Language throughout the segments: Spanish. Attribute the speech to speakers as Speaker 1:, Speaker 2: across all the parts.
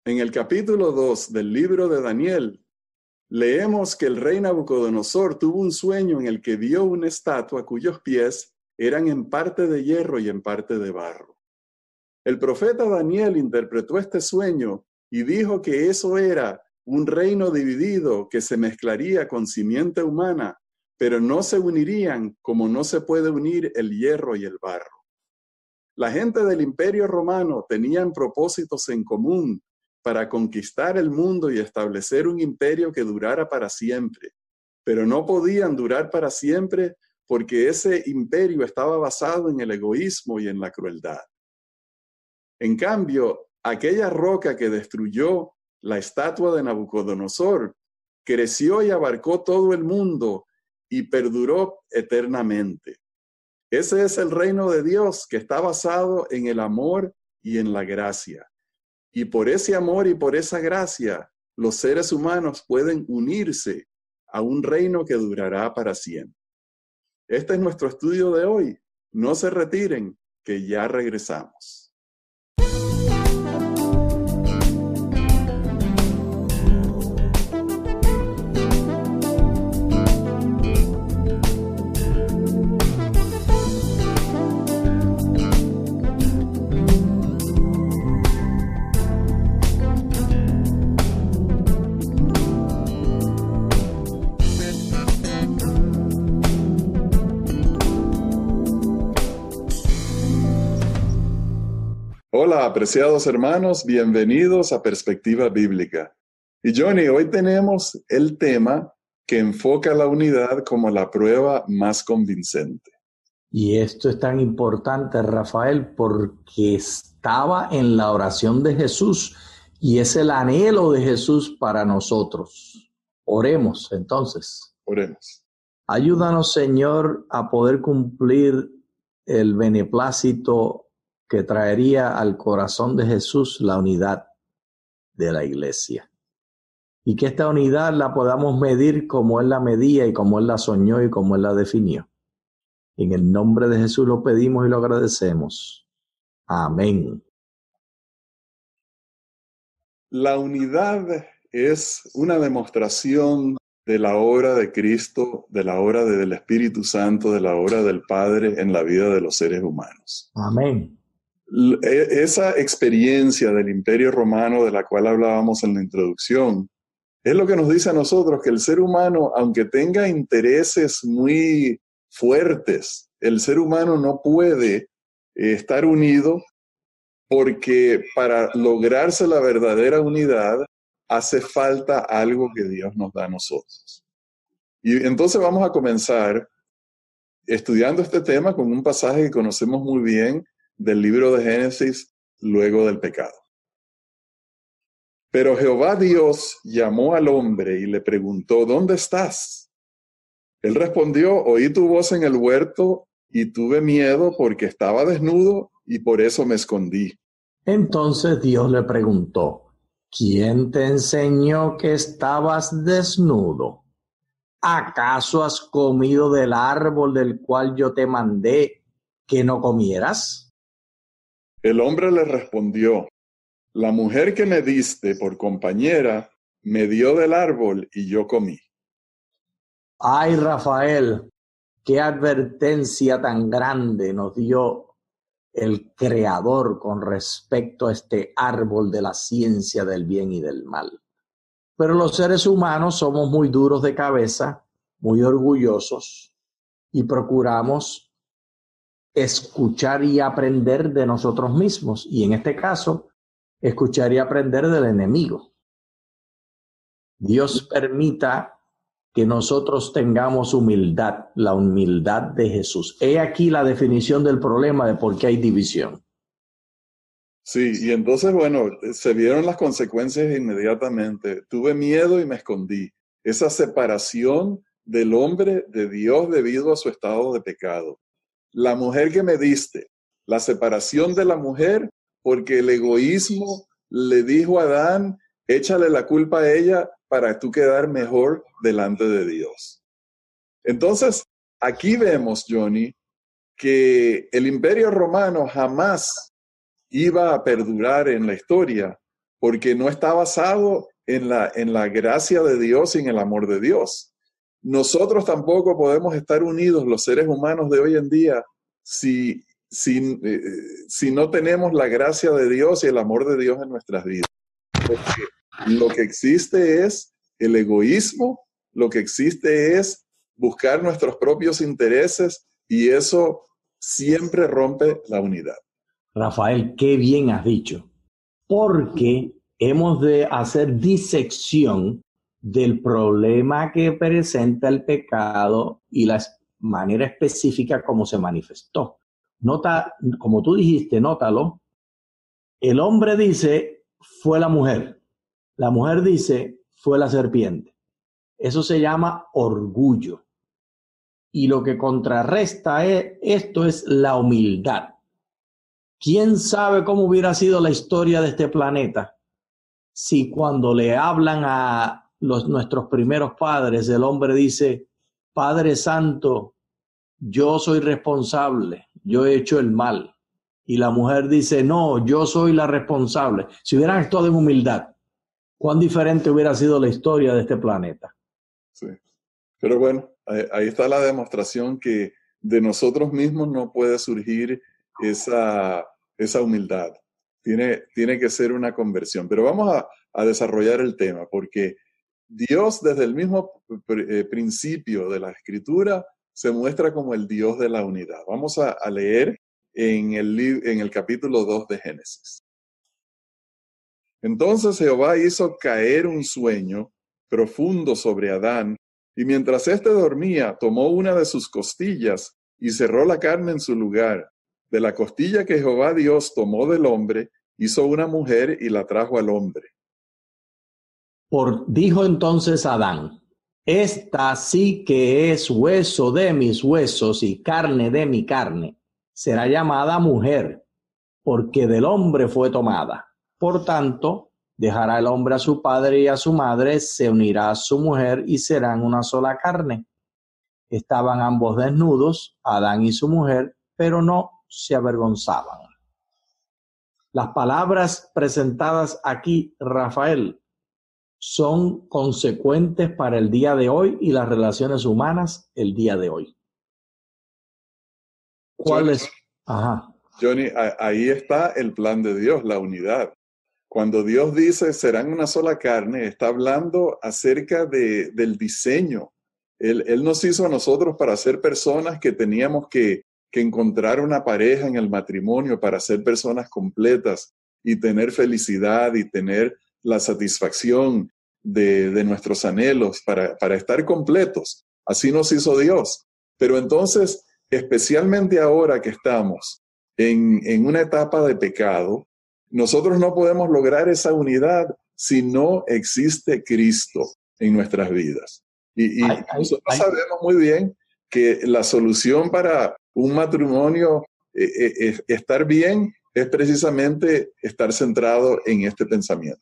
Speaker 1: En el capítulo 2 del libro de Daniel, leemos que el rey Nabucodonosor tuvo un sueño en el que vio una estatua cuyos pies eran en parte de hierro y en parte de barro. El profeta Daniel interpretó este sueño y dijo que eso era un reino dividido que se mezclaría con simiente humana, pero no se unirían como no se puede unir el hierro y el barro. La gente del Imperio Romano tenían propósitos en común para conquistar el mundo y establecer un imperio que durara para siempre, pero no podían durar para siempre porque ese imperio estaba basado en el egoísmo y en la crueldad. En cambio, aquella roca que destruyó la estatua de Nabucodonosor creció y abarcó todo el mundo y perduró eternamente. Ese es el reino de Dios que está basado en el amor y en la gracia. Y por ese amor y por esa gracia, los seres humanos pueden unirse a un reino que durará para siempre. Este es nuestro estudio de hoy. No se retiren, que ya regresamos. Hola, apreciados hermanos, bienvenidos a Perspectiva Bíblica. Y Johnny, hoy tenemos el tema que enfoca la unidad como la prueba más convincente.
Speaker 2: Y esto es tan importante, Rafael, porque estaba en la oración de Jesús y es el anhelo de Jesús para nosotros. Oremos entonces.
Speaker 1: Oremos.
Speaker 2: Ayúdanos, Señor, a poder cumplir el beneplácito que traería al corazón de Jesús la unidad de la iglesia. Y que esta unidad la podamos medir como Él la medía y como Él la soñó y como Él la definió. En el nombre de Jesús lo pedimos y lo agradecemos. Amén.
Speaker 1: La unidad es una demostración de la obra de Cristo, de la obra del Espíritu Santo, de la obra del Padre en la vida de los seres humanos.
Speaker 2: Amén.
Speaker 1: Esa experiencia del Imperio Romano de la cual hablábamos en la introducción, es lo que nos dice a nosotros que el ser humano, aunque tenga intereses muy fuertes, el ser humano no puede estar unido porque para lograrse la verdadera unidad hace falta algo que Dios nos da a nosotros. Y entonces vamos a comenzar estudiando este tema con un pasaje que conocemos muy bien del libro de Génesis, luego del pecado. Pero Jehová Dios llamó al hombre y le preguntó, ¿dónde estás? Él respondió, oí tu voz en el huerto y tuve miedo porque estaba desnudo y por eso me escondí.
Speaker 2: Entonces Dios le preguntó, ¿quién te enseñó que estabas desnudo? ¿Acaso has comido del árbol del cual yo te mandé que no comieras?
Speaker 1: El hombre le respondió, la mujer que me diste por compañera me dio del árbol y yo comí.
Speaker 2: Ay, Rafael, qué advertencia tan grande nos dio el Creador con respecto a este árbol de la ciencia del bien y del mal. Pero los seres humanos somos muy duros de cabeza, muy orgullosos y procuramos escuchar y aprender de nosotros mismos y en este caso, escuchar y aprender del enemigo. Dios permita que nosotros tengamos humildad, la humildad de Jesús. He aquí la definición del problema de por qué hay división.
Speaker 1: Sí, y entonces, bueno, se vieron las consecuencias inmediatamente. Tuve miedo y me escondí. Esa separación del hombre de Dios debido a su estado de pecado. La mujer que me diste, la separación de la mujer porque el egoísmo le dijo a Adán, échale la culpa a ella para tú quedar mejor delante de Dios. Entonces, aquí vemos, Johnny, que el Imperio Romano jamás iba a perdurar en la historia porque no está basado en la gracia de Dios y en el amor de Dios. Nosotros tampoco podemos estar unidos, los seres humanos de hoy en día, si no tenemos la gracia de Dios y el amor de Dios en nuestras vidas. Porque lo que existe es el egoísmo, lo que existe es buscar nuestros propios intereses y eso siempre rompe la unidad.
Speaker 2: Rafael, qué bien has dicho, porque hemos de hacer disección del problema que presenta el pecado y la manera específica como se manifestó. Nota, como tú dijiste, nótalo, el hombre dice, fue la mujer dice, fue la serpiente. Eso se llama orgullo. Y lo que contrarresta esto es la humildad. ¿Quién sabe cómo hubiera sido la historia de este planeta si cuando le hablan a nuestros primeros padres, el hombre dice, Padre Santo, yo soy responsable, yo he hecho el mal? Y la mujer dice, no, yo soy la responsable. Si hubieran actuado en humildad, ¿cuán diferente hubiera sido la historia de este planeta?
Speaker 1: Sí. Pero bueno, ahí está la demostración que de nosotros mismos no puede surgir esa humildad. Tiene que ser una conversión. Pero vamos a desarrollar el tema, porque Dios desde el mismo principio de la Escritura se muestra como el Dios de la unidad. Vamos a leer en el capítulo 2 de Génesis. Entonces Jehová hizo caer un sueño profundo sobre Adán, y mientras éste dormía, tomó una de sus costillas y cerró la carne en su lugar. De la costilla que Jehová Dios tomó del hombre, hizo una mujer y la trajo al hombre.
Speaker 2: Dijo entonces Adán, esta sí que es hueso de mis huesos y carne de mi carne, será llamada mujer, porque del hombre fue tomada. Por tanto, dejará el hombre a su padre y a su madre, se unirá a su mujer y serán una sola carne. Estaban ambos desnudos, Adán y su mujer, pero no se avergonzaban. Las palabras presentadas aquí, Rafael, son consecuentes para el día de hoy y las relaciones humanas el día de hoy. ¿Cuál es? Ajá.
Speaker 1: Johnny, ahí está el plan de Dios, la unidad. Cuando Dios dice serán una sola carne, está hablando acerca del diseño. Él nos hizo a nosotros para ser personas que teníamos que encontrar una pareja en el matrimonio para ser personas completas y tener felicidad y tener la satisfacción de nuestros anhelos para estar completos. Así nos hizo Dios. Pero entonces, especialmente ahora que estamos en una etapa de pecado, nosotros no podemos lograr esa unidad si no existe Cristo en nuestras vidas. Y nosotros sabemos muy bien que la solución para un matrimonio estar bien es precisamente estar centrado en este pensamiento.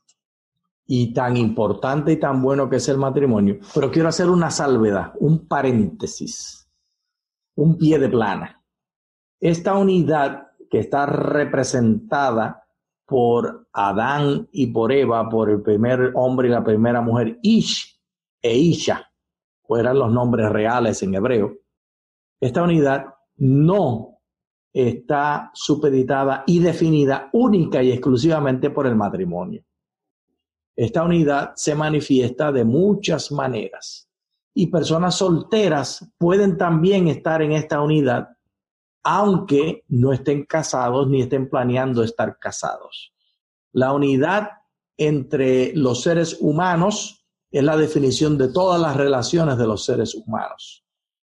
Speaker 2: Y tan importante y tan bueno que es el matrimonio. Pero quiero hacer una salvedad, un paréntesis, un pie de plana. Esta unidad que está representada por Adán y por Eva, por el primer hombre y la primera mujer, Ish e Isha, eran los nombres reales en hebreo. Esta unidad no está supeditada y definida única y exclusivamente por el matrimonio. Esta unidad se manifiesta de muchas maneras y personas solteras pueden también estar en esta unidad, aunque no estén casados ni estén planeando estar casados. La unidad entre los seres humanos es la definición de todas las relaciones de los seres humanos.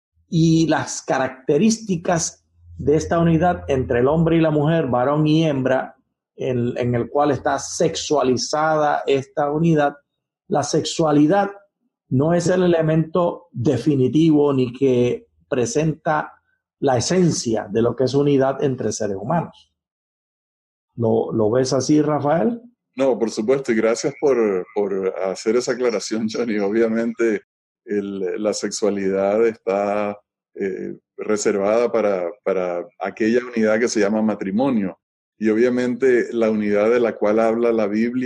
Speaker 2: Y las características de esta unidad entre el hombre y la mujer, varón y hembra, en el cual está sexualizada esta unidad, la sexualidad no es el elemento definitivo ni que presenta la esencia de lo que es unidad entre seres humanos. ¿Lo ves así, Rafael?
Speaker 1: No, por supuesto, y gracias por hacer esa aclaración, Johnny. Obviamente la sexualidad está reservada para aquella unidad que se llama matrimonio. Y obviamente la unidad de la cual habla la Biblia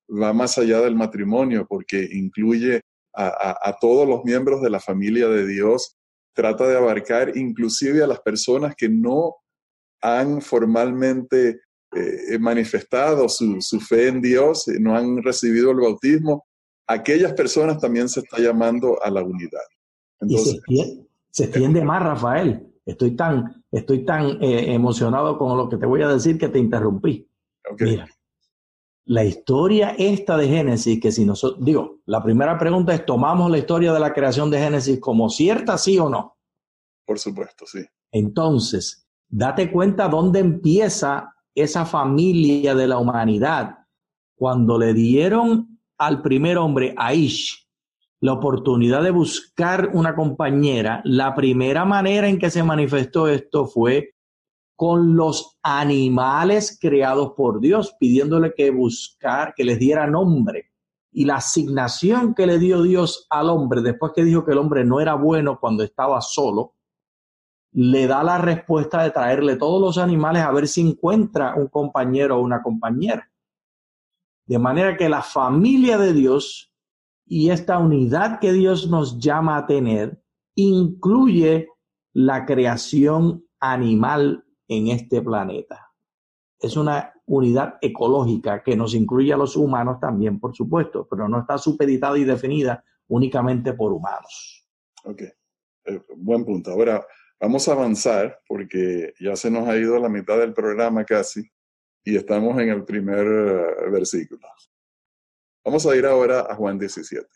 Speaker 1: va más allá del matrimonio porque incluye a todos los miembros de la familia de Dios, trata de abarcar inclusive a las personas que no han formalmente manifestado su fe en Dios, no han recibido el bautismo. Aquellas personas también se está llamando a la unidad. Entonces,
Speaker 2: y se extiende más, Rafael. Estoy tan emocionado con lo que te voy a decir que te interrumpí.
Speaker 1: Okay.
Speaker 2: Mira, la historia esta de Génesis, que si nosotros, digo, la primera pregunta es, ¿tomamos la historia de la creación de Génesis como cierta, sí o no?
Speaker 1: Por supuesto, sí.
Speaker 2: Entonces, date cuenta dónde empieza esa familia de la humanidad. Cuando le dieron al primer hombre, Aish, la oportunidad de buscar una compañera, la primera manera en que se manifestó esto fue con los animales creados por Dios, pidiéndole que les diera nombre. Y la asignación que le dio Dios al hombre, después que dijo que el hombre no era bueno cuando estaba solo, le da la respuesta de traerle todos los animales a ver si encuentra un compañero o una compañera. De manera que la familia de Dios y esta unidad que Dios nos llama a tener incluye la creación animal en este planeta. Es una unidad ecológica que nos incluye a los humanos también, por supuesto, pero no está supeditada y definida únicamente por humanos.
Speaker 1: Ok, buen punto. Ahora vamos a avanzar porque ya se nos ha ido la mitad del programa casi y estamos en el primer versículo. Vamos a ir ahora a Juan 17.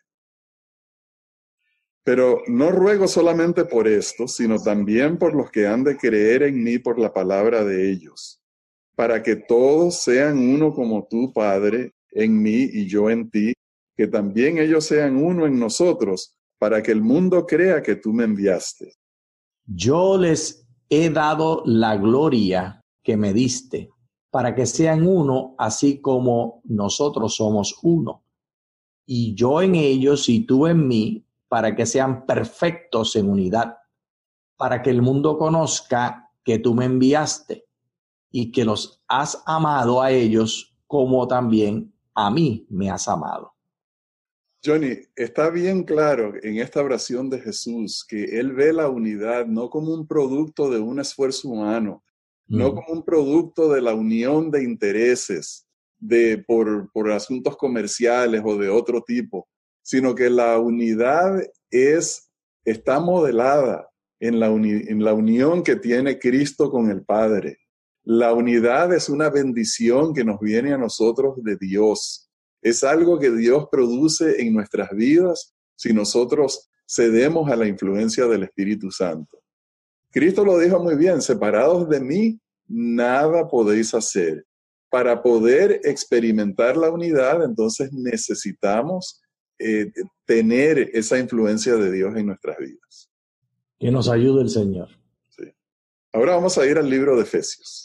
Speaker 1: Pero no ruego solamente por esto, sino también por los que han de creer en mí por la palabra de ellos, para que todos sean uno como tú, Padre, en mí y yo en ti, que también ellos sean uno en nosotros, para que el mundo crea que tú me enviaste.
Speaker 2: Yo les he dado la gloria que me diste, para que sean uno, así como nosotros somos uno. Y yo en ellos y tú en mí, para que sean perfectos en unidad, para que el mundo conozca que tú me enviaste y que los has amado a ellos como también a mí me has amado.
Speaker 1: Johnny, está bien claro en esta oración de Jesús que Él ve la unidad no como un producto de un esfuerzo humano, no como un producto de la unión de intereses por asuntos comerciales o de otro tipo, sino que la unidad está modelada en la unión que tiene Cristo con el Padre. La unidad es una bendición que nos viene a nosotros de Dios. Es algo que Dios produce en nuestras vidas si nosotros cedemos a la influencia del Espíritu Santo. Cristo lo dijo muy bien, separados de mí, nada podéis hacer. Para poder experimentar la unidad, entonces necesitamos tener esa influencia de Dios en nuestras vidas.
Speaker 2: Que nos ayude el Señor.
Speaker 1: Sí. Ahora vamos a ir al libro de Efesios.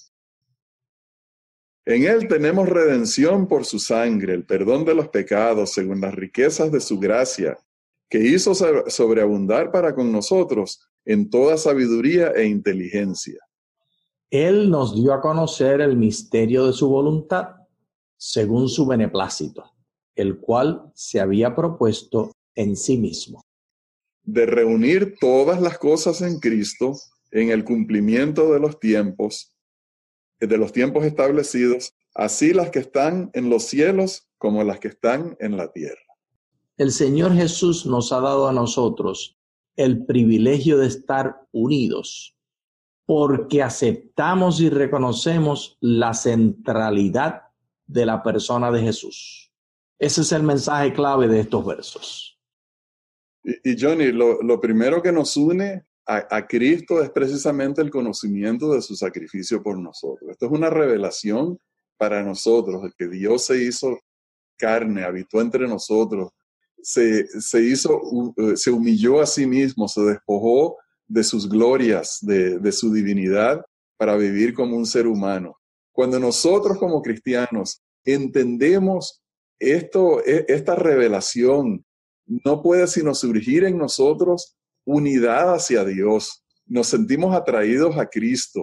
Speaker 1: En Él tenemos redención por su sangre, el perdón de los pecados, según las riquezas de su gracia, que hizo sobreabundar para con nosotros en toda sabiduría e inteligencia.
Speaker 2: Él nos dio a conocer el misterio de su voluntad, según su beneplácito, el cual se había propuesto en sí mismo.
Speaker 1: De reunir todas las cosas en Cristo, en el cumplimiento de los tiempos establecidos, así las que están en los cielos como las que están en la tierra.
Speaker 2: El Señor Jesús nos ha dado a nosotros el privilegio de estar unidos, porque aceptamos y reconocemos la centralidad de la persona de Jesús. Ese es el mensaje clave de estos versos.
Speaker 1: Y Johnny, lo primero que nos une a Cristo es precisamente el conocimiento de su sacrificio por nosotros. Esto es una revelación para nosotros, de que Dios se hizo carne, habitó entre nosotros, se humilló a sí mismo, se despojó de sus glorias, de su divinidad, para vivir como un ser humano. Cuando nosotros como cristianos entendemos esta revelación, no puede sino surgir en nosotros unidad hacia Dios. Nos sentimos atraídos a Cristo.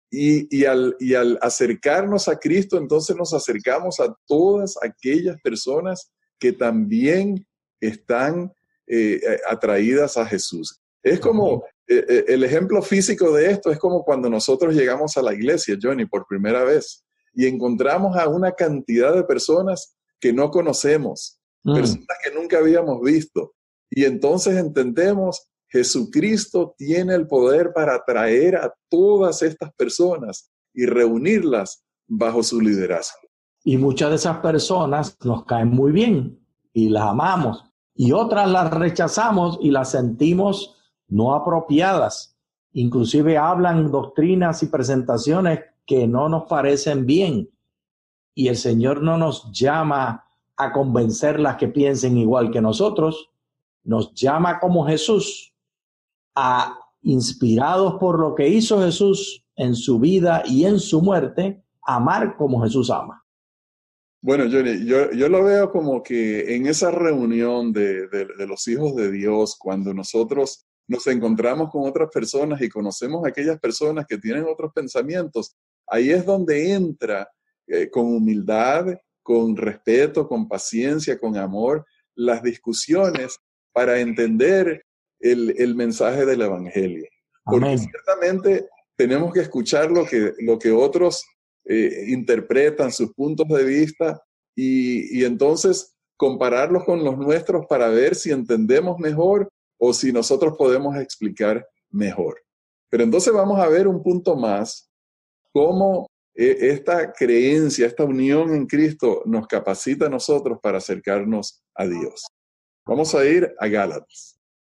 Speaker 1: Y al acercarnos a Cristo, entonces nos acercamos a todas aquellas personas que también están atraídas a Jesús. Es como, el ejemplo físico de esto es como cuando nosotros llegamos a la iglesia, Johnny, por primera vez, y encontramos a una cantidad de personas que no conocemos, personas que nunca habíamos visto. Y entonces entendemos, Jesucristo tiene el poder para atraer a todas estas personas y reunirlas bajo su liderazgo.
Speaker 2: Y muchas de esas personas nos caen muy bien y las amamos. Y otras las rechazamos y las sentimos no apropiadas. Inclusive hablan doctrinas y presentaciones que no nos parecen bien. Y el Señor no nos llama a convencerlas que piensen igual que nosotros. Nos llama como Jesús, inspirados por lo que hizo Jesús en su vida y en su muerte, amar como Jesús ama.
Speaker 1: Bueno, Johnny, yo lo veo como que en esa reunión de los hijos de Dios, cuando nosotros nos encontramos con otras personas y conocemos a aquellas personas que tienen otros pensamientos, ahí es donde entra con humildad, con respeto, con paciencia, con amor, las discusiones para entender el mensaje del Evangelio. Porque
Speaker 2: Amén.
Speaker 1: ciertamente tenemos que escuchar lo que otros interpretan, sus puntos de vista, y entonces compararlos con los nuestros para ver si entendemos mejor o si nosotros podemos explicar mejor. Pero entonces vamos a ver un punto más, cómo esta creencia, esta unión en Cristo nos capacita a nosotros para acercarnos a Dios. Vamos a ir a Gálatas.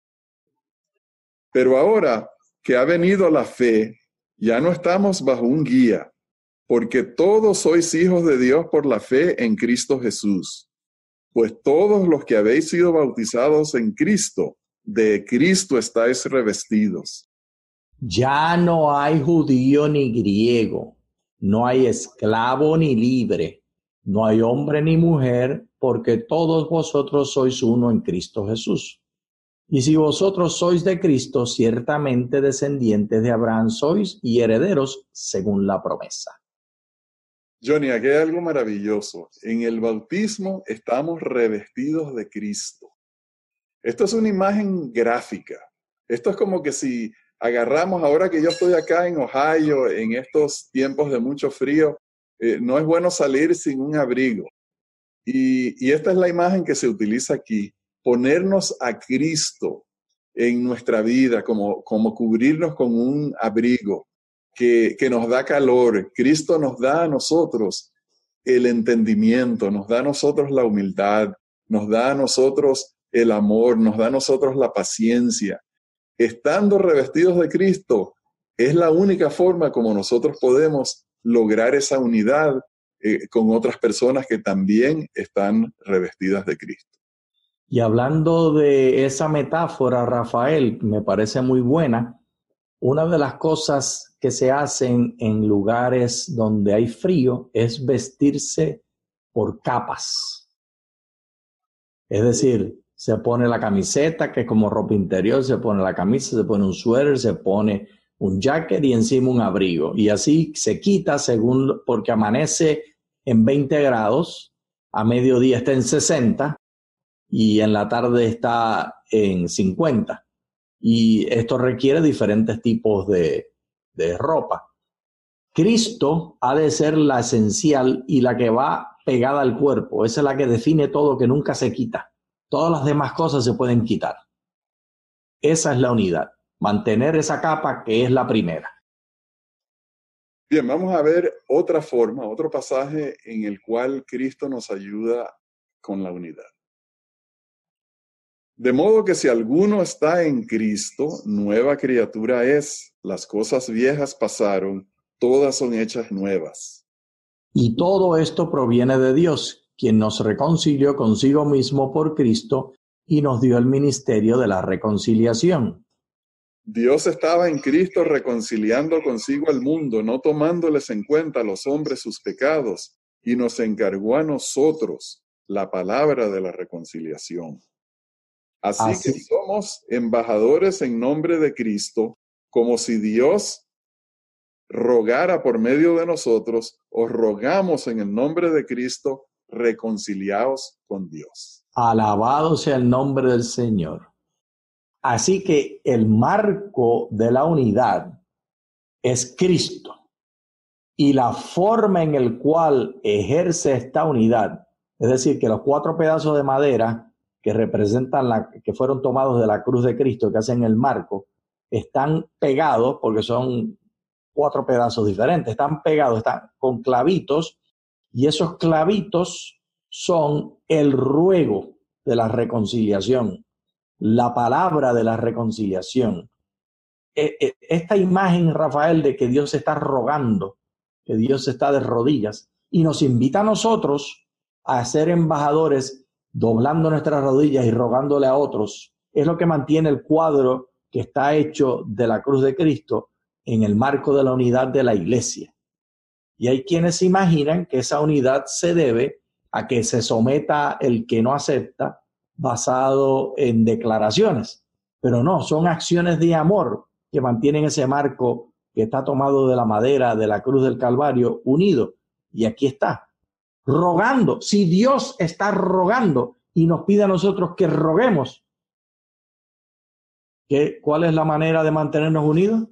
Speaker 1: Pero ahora que ha venido la fe, ya no estamos bajo un guía, porque todos sois hijos de Dios por la fe en Cristo Jesús. Pues todos los que habéis sido bautizados en Cristo, de Cristo estáis revestidos.
Speaker 2: Ya no hay judío ni griego, no hay esclavo ni libre, no hay hombre ni mujer, porque todos vosotros sois uno en Cristo Jesús. Y si vosotros sois de Cristo, ciertamente descendientes de Abraham sois y herederos según la promesa.
Speaker 1: Johnny, aquí hay algo maravilloso. En el bautismo estamos revestidos de Cristo. Esto es una imagen gráfica. Esto es como que si agarramos, ahora que yo estoy acá en Ohio, en estos tiempos de mucho frío, no es bueno salir sin un abrigo. Y esta es la imagen que se utiliza aquí. Ponernos a Cristo en nuestra vida, como cubrirnos con un abrigo que nos da calor. Cristo nos da a nosotros el entendimiento, nos da a nosotros la humildad, nos da a nosotros el amor, nos da a nosotros la paciencia. Estando revestidos de Cristo, es la única forma como nosotros podemos lograr esa unidad con otras personas que también están revestidas de Cristo.
Speaker 2: Y hablando de esa metáfora, Rafael, me parece muy buena. Una de las cosas que se hacen en lugares donde hay frío es vestirse por capas. Es decir, se pone la camiseta, que es como ropa interior, se pone la camisa, se pone un suéter, se pone un jacket y encima un abrigo. Y así se quita porque amanece en 20 grados, a mediodía está en 60 y en la tarde está en 50. Y esto requiere diferentes tipos de ropa. Cristo ha de ser la esencial y la que va pegada al cuerpo. Esa es la que define todo, que nunca se quita. Todas las demás cosas se pueden quitar. Esa es la unidad. Mantener esa capa que es la primera.
Speaker 1: Bien, vamos a ver otra forma, otro pasaje en el cual Cristo nos ayuda con la unidad. De modo que si alguno está en Cristo, nueva criatura es. Las cosas viejas pasaron, todas son hechas nuevas.
Speaker 2: Y todo esto proviene de Dios, quien nos reconcilió consigo mismo por Cristo y nos dio el ministerio de la reconciliación.
Speaker 1: Dios estaba en Cristo reconciliando consigo al mundo, no tomándoles en cuenta a los hombres sus pecados, y nos encargó a nosotros la palabra de la reconciliación. Así que somos embajadores en nombre de Cristo, como si Dios rogara por medio de nosotros, os rogamos en el nombre de Cristo, reconciliaos con Dios.
Speaker 2: Alabado sea el nombre del Señor. Así que el marco de la unidad es Cristo. Y la forma en la cual ejerce esta unidad, es decir, que los 4 pedazos de madera que representan que fueron tomados de la cruz de Cristo, que hacen el marco, están pegados, porque son 4 pedazos diferentes, están pegados, están con clavitos, y esos clavitos son el ruego de la reconciliación, la palabra de la reconciliación. Esta imagen, Rafael, de que Dios está rogando, que Dios está de rodillas y nos invita a nosotros a ser embajadores, doblando nuestras rodillas y rogándole a otros, es lo que mantiene el cuadro que está hecho de la cruz de Cristo en el marco de la unidad de la iglesia. Y hay quienes imaginan que esa unidad se debe a que se someta el que no acepta basado en declaraciones, pero no, son acciones de amor que mantienen ese marco que está tomado de la madera de la cruz del Calvario unido. Y aquí está, rogando. Si Dios está rogando y nos pide a nosotros que roguemos, ¿cuál es la manera de mantenernos unidos?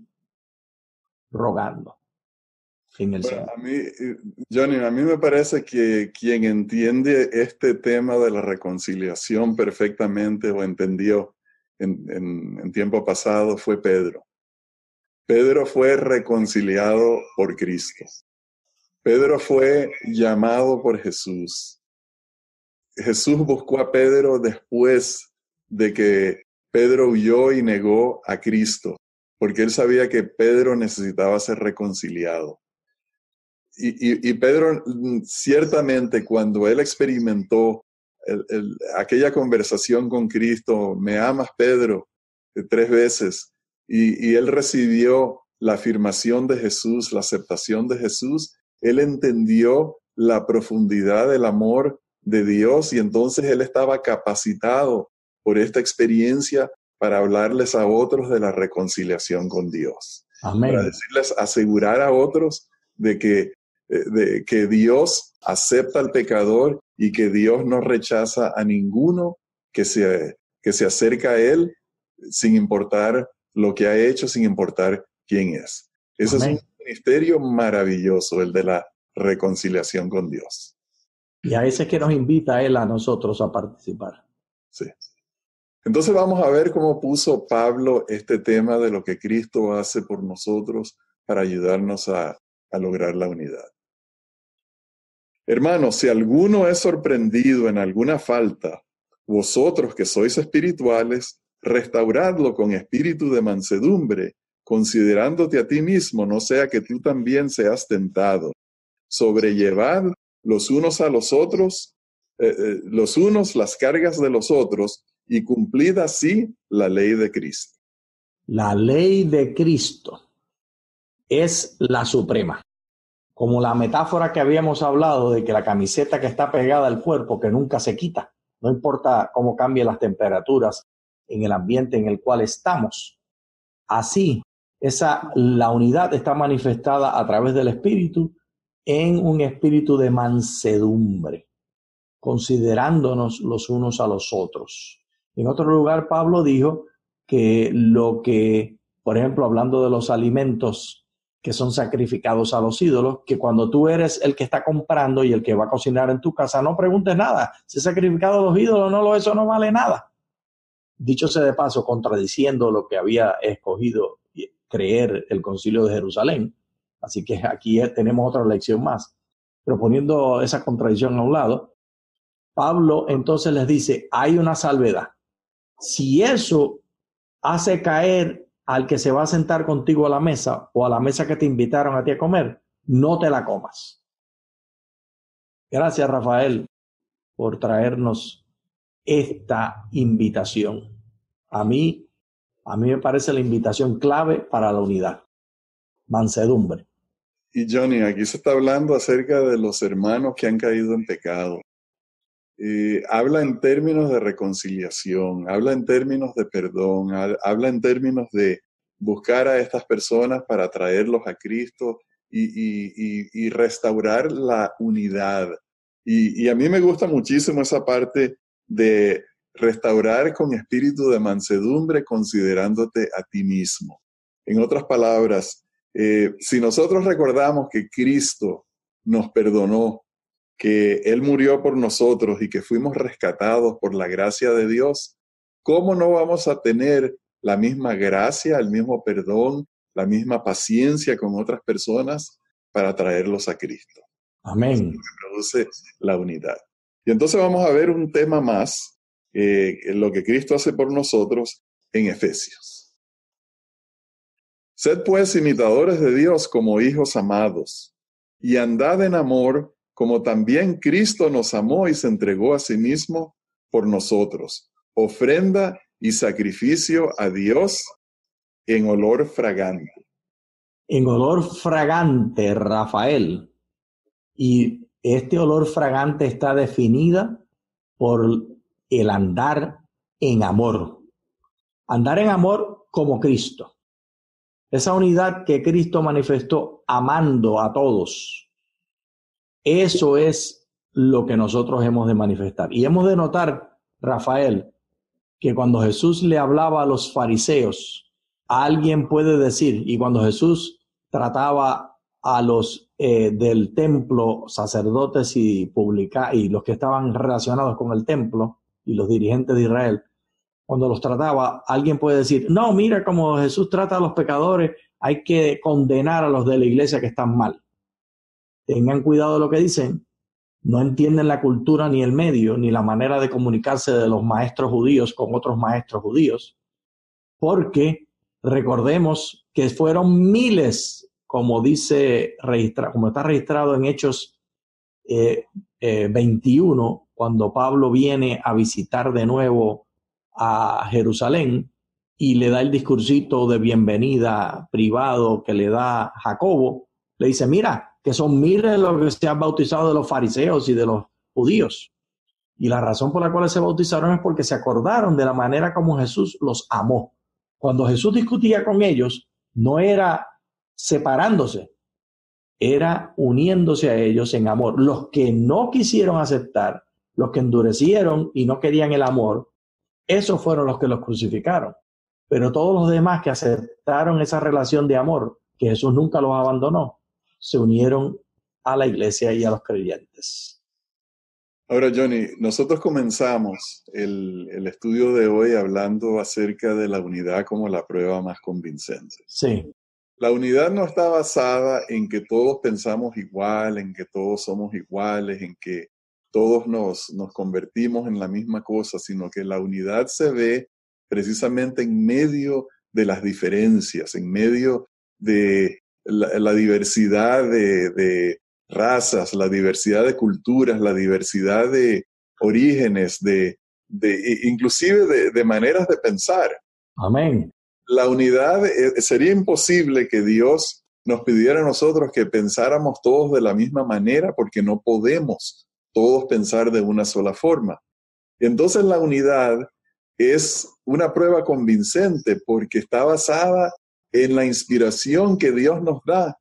Speaker 2: Rogando.
Speaker 1: Bueno, Johnny, a mí me parece que quien entiende este tema de la reconciliación perfectamente o entendió en tiempo pasado fue Pedro. Pedro fue reconciliado por Cristo. Pedro fue llamado por Jesús. Jesús buscó a Pedro después de que Pedro huyó y negó a Cristo, porque él sabía que Pedro necesitaba ser reconciliado. Y Pedro, ciertamente, cuando él experimentó aquella conversación con Cristo, ¿me amas, Pedro? 3 veces, y él recibió la afirmación de Jesús, la aceptación de Jesús, él entendió la profundidad del amor de Dios y entonces él estaba capacitado por esta experiencia para hablarles a otros de la reconciliación con Dios.
Speaker 2: Amén.
Speaker 1: Para decirles, asegurar a otros de que Dios acepta al pecador y que Dios no rechaza a ninguno que se acerca a Él sin importar lo que ha hecho, sin importar quién es. Ese
Speaker 2: Amén.
Speaker 1: es un ministerio maravilloso, el de la reconciliación con Dios.
Speaker 2: Y a veces que nos invita Él a nosotros a participar.
Speaker 1: Sí. Entonces vamos a ver cómo puso Pablo este tema de lo que Cristo hace por nosotros para ayudarnos a lograr la unidad. Hermanos, si alguno es sorprendido en alguna falta, vosotros que sois espirituales, restauradlo con espíritu de mansedumbre, considerándote a ti mismo, no sea que tú también seas tentado. Sobrellevad los unos a los otros, los unos las cargas de los otros, y cumplid así la ley de Cristo.
Speaker 2: La ley de Cristo es la suprema. Como la metáfora que habíamos hablado de que la camiseta que está pegada al cuerpo, que nunca se quita, no importa cómo cambien las temperaturas en el ambiente en el cual estamos. Así, la unidad está manifestada a través del Espíritu en un espíritu de mansedumbre, considerándonos los unos a los otros. En otro lugar, Pablo dijo que por ejemplo, hablando de los alimentos que son sacrificados a los ídolos, que cuando tú eres el que está comprando y el que va a cocinar en tu casa, no preguntes nada. Si es sacrificado a los ídolos, eso no vale nada. Dicho sea de paso, contradiciendo lo que había escogido creer el Concilio de Jerusalén. Así que aquí tenemos otra lección más. Pero poniendo esa contradicción a un lado, Pablo entonces les dice, hay una salvedad. Si eso hace caer al que se va a sentar contigo a la mesa o a la mesa que te invitaron a ti a comer, no te la comas. Gracias, Rafael, por traernos esta invitación. A mí me parece la invitación clave para la unidad. Mansedumbre.
Speaker 1: Y Johnny, aquí se está hablando acerca de los hermanos que han caído en pecado. Habla en términos de reconciliación, habla en términos de perdón, habla en términos de buscar a estas personas para traerlos a Cristo y restaurar la unidad. Y a mí me gusta muchísimo esa parte de restaurar con espíritu de mansedumbre, considerándote a ti mismo. En otras palabras, si nosotros recordamos que Cristo nos perdonó, que Él murió por nosotros y que fuimos rescatados por la gracia de Dios, ¿cómo no vamos a tener la misma gracia, el mismo perdón, la misma paciencia con otras personas para traerlos a Cristo?
Speaker 2: Amén.
Speaker 1: Eso produce la unidad. Y entonces vamos a ver un tema más, lo que Cristo hace por nosotros en Efesios. Sed pues imitadores de Dios como hijos amados, y andad en amor como también Cristo nos amó y se entregó a sí mismo por nosotros, ofrenda y sacrificio a Dios en olor fragante.
Speaker 2: En olor fragante, Rafael. Y este olor fragante está definida por el andar en amor. Andar en amor como Cristo. Esa unidad que Cristo manifestó amando a todos. Eso es lo que nosotros hemos de manifestar. Y hemos de notar, Rafael, que cuando Jesús le hablaba a los fariseos, alguien puede decir, y cuando Jesús trataba a los del templo, sacerdotes y los que estaban relacionados con el templo y los dirigentes de Israel, cuando los trataba, alguien puede decir, no, mira cómo Jesús trata a los pecadores, hay que condenar a los de la iglesia que están mal. Tengan cuidado de lo que dicen. No entienden la cultura ni el medio, ni la manera de comunicarse de los maestros judíos con otros maestros judíos, porque recordemos que fueron miles, como está registrado en Hechos 21, cuando Pablo viene a visitar de nuevo a Jerusalén y le da el discursito de bienvenida privado que le da Jacobo. Le dice, mira, que son miles los que se han bautizado de los fariseos y de los judíos. Y la razón por la cual se bautizaron es porque se acordaron de la manera como Jesús los amó. Cuando Jesús discutía con ellos, no era separándose, era uniéndose a ellos en amor. Los que no quisieron aceptar, los que endurecieron y no querían el amor, esos fueron los que los crucificaron. Pero todos los demás que aceptaron esa relación de amor, que Jesús nunca los abandonó, se unieron a la iglesia y a los creyentes.
Speaker 1: Ahora, Johnny, nosotros comenzamos el estudio de hoy hablando acerca de la unidad como la prueba más convincente.
Speaker 2: Sí.
Speaker 1: La unidad no está basada en que todos pensamos igual, en que todos somos iguales, en que todos nos convertimos en la misma cosa, sino que la unidad se ve precisamente en medio de las diferencias, en medio de la diversidad de razas, la diversidad de culturas, la diversidad de orígenes, inclusive de maneras de pensar.
Speaker 2: Amén.
Speaker 1: La unidad, sería imposible que Dios nos pidiera a nosotros que pensáramos todos de la misma manera, porque no podemos todos pensar de una sola forma. Entonces la unidad es una prueba convincente porque está basada en la inspiración que Dios nos da,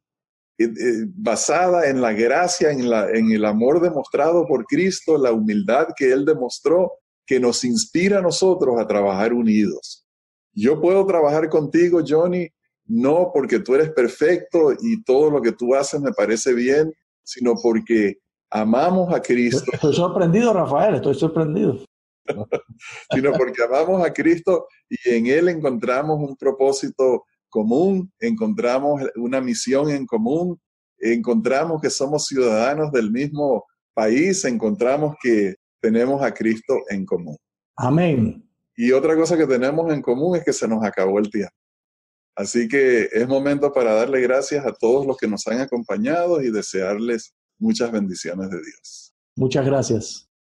Speaker 1: basada en la gracia, en el amor demostrado por Cristo, la humildad que Él demostró, que nos inspira a nosotros a trabajar unidos. Yo puedo trabajar contigo, Johnny, no porque tú eres perfecto y todo lo que tú haces me parece bien, sino porque amamos a Cristo.
Speaker 2: Estoy sorprendido, Rafael, estoy sorprendido.
Speaker 1: Sino porque amamos a Cristo y en Él encontramos un propósito común, encontramos una misión en común, encontramos que somos ciudadanos del mismo país, encontramos que tenemos a Cristo en común.
Speaker 2: Amén.
Speaker 1: Y otra cosa que tenemos en común es que se nos acabó el tiempo. Así que es momento para darle gracias a todos los que nos han acompañado y desearles muchas bendiciones de Dios.
Speaker 2: Muchas gracias.